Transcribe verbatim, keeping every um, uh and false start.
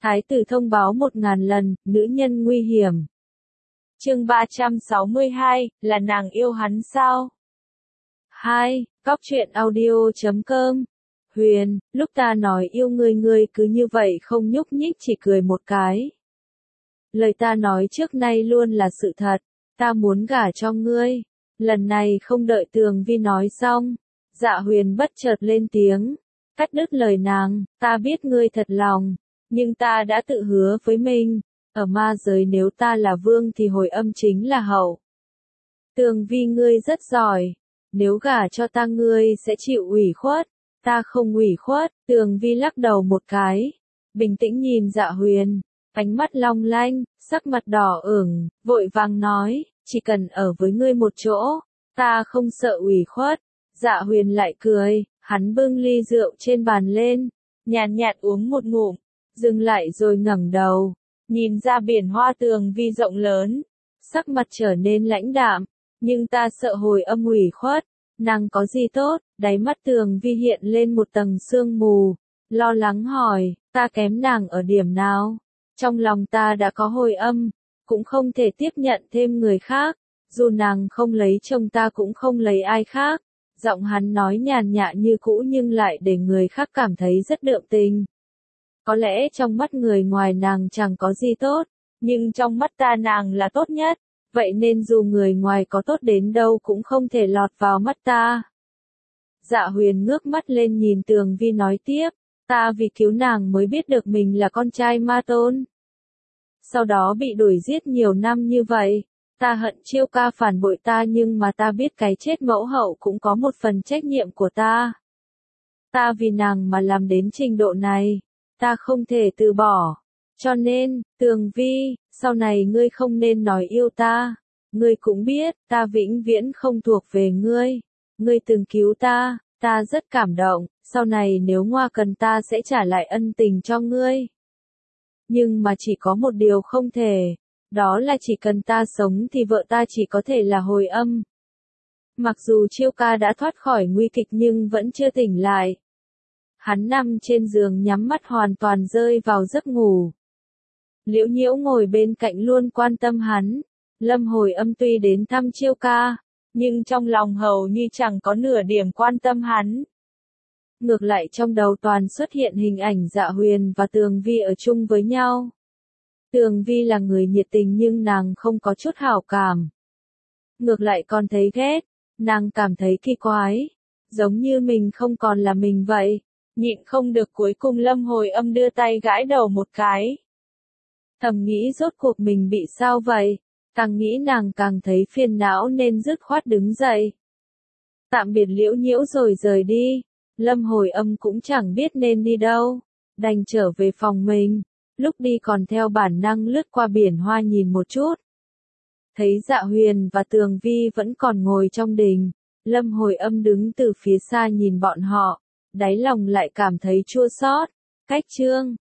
Thái tử thông báo một ngàn lần, nữ nhân nguy hiểm. Chương ba trăm sáu mươi hai, là nàng yêu hắn sao? hai. Góc truyện audio chấm com. Huyền, lúc ta nói yêu ngươi ngươi cứ như vậy không nhúc nhích chỉ cười một cái. Lời ta nói trước nay luôn là sự thật, ta muốn gả cho ngươi. Lần này không đợi Tường Vi nói xong, Dạ Huyền bất chợt lên tiếng, cắt đứt lời nàng, ta biết ngươi thật lòng, nhưng ta đã tự hứa với mình, ở ma giới nếu ta là vương thì Hồi Âm chính là hậu. Tường Vi ngươi rất giỏi, nếu gả cho ta ngươi sẽ chịu ủy khuất, ta không ủy khuất. Tường Vi lắc đầu một cái, bình tĩnh nhìn Dạ Huyền, ánh mắt long lanh, sắc mặt đỏ ửng, vội vàng nói, chỉ cần ở với ngươi một chỗ, ta không sợ ủy khuất. Dạ Huyền lại cười, hắn bưng ly rượu trên bàn lên, nhàn nhạt uống một ngụm, dừng lại rồi ngẩng đầu, nhìn ra biển hoa Tường Vi rộng lớn, sắc mặt trở nên lãnh đạm, nhưng ta sợ Hồi Âm ủy khuất, nàng có gì tốt? Đáy mắt Tường Vi hiện lên một tầng sương mù, lo lắng hỏi, ta kém nàng ở điểm nào? Trong lòng ta đã có Hồi Âm, cũng không thể tiếp nhận thêm người khác, dù nàng không lấy chồng ta cũng không lấy ai khác. Giọng hắn nói nhàn nhã như cũ nhưng lại để người khác cảm thấy rất đượm tình. Có lẽ trong mắt người ngoài nàng chẳng có gì tốt, nhưng trong mắt ta nàng là tốt nhất, vậy nên dù người ngoài có tốt đến đâu cũng không thể lọt vào mắt ta. Dạ Huyền ngước mắt lên nhìn Tường Vi nói tiếp, ta vì cứu nàng mới biết được mình là con trai Ma Tôn. Sau đó bị đuổi giết nhiều năm như vậy, ta hận Chiêu Ca phản bội ta nhưng mà ta biết cái chết mẫu hậu cũng có một phần trách nhiệm của ta. Ta vì nàng mà làm đến trình độ này, ta không thể từ bỏ. Cho nên, Tường Vi, sau này ngươi không nên nói yêu ta. Ngươi cũng biết, ta vĩnh viễn không thuộc về ngươi. Ngươi từng cứu ta, ta rất cảm động, sau này nếu Ngoa cần ta sẽ trả lại ân tình cho ngươi. Nhưng mà chỉ có một điều không thể, đó là chỉ cần ta sống thì vợ ta chỉ có thể là Hồi Âm. Mặc dù Chiêu Ca đã thoát khỏi nguy kịch nhưng vẫn chưa tỉnh lại. Hắn nằm trên giường nhắm mắt hoàn toàn rơi vào giấc ngủ. Liễu Nhiễu ngồi bên cạnh luôn quan tâm hắn. Lâm Hồi Âm tuy đến thăm Chiêu Ca, nhưng trong lòng hầu như chẳng có nửa điểm quan tâm hắn. Ngược lại trong đầu toàn xuất hiện hình ảnh Dạ Huyền và Tường Vi ở chung với nhau. Tường Vi là người nhiệt tình nhưng nàng không có chút hảo cảm. Ngược lại còn thấy ghét, nàng cảm thấy kỳ quái, giống như mình không còn là mình vậy. Nhịn không được cuối cùng Lâm Hồi Âm đưa tay gãi đầu một cái. Thầm nghĩ rốt cuộc mình bị sao vậy, càng nghĩ nàng càng thấy phiền não nên dứt khoát đứng dậy. Tạm biệt Liễu Nhiễu rồi rời đi, Lâm Hồi Âm cũng chẳng biết nên đi đâu, đành trở về phòng mình, lúc đi còn theo bản năng lướt qua biển hoa nhìn một chút. Thấy Dạ Huyền và Tường Vi vẫn còn ngồi trong đình, Lâm Hồi Âm đứng từ phía xa nhìn bọn họ, đáy lòng lại cảm thấy chua xót. Cách chương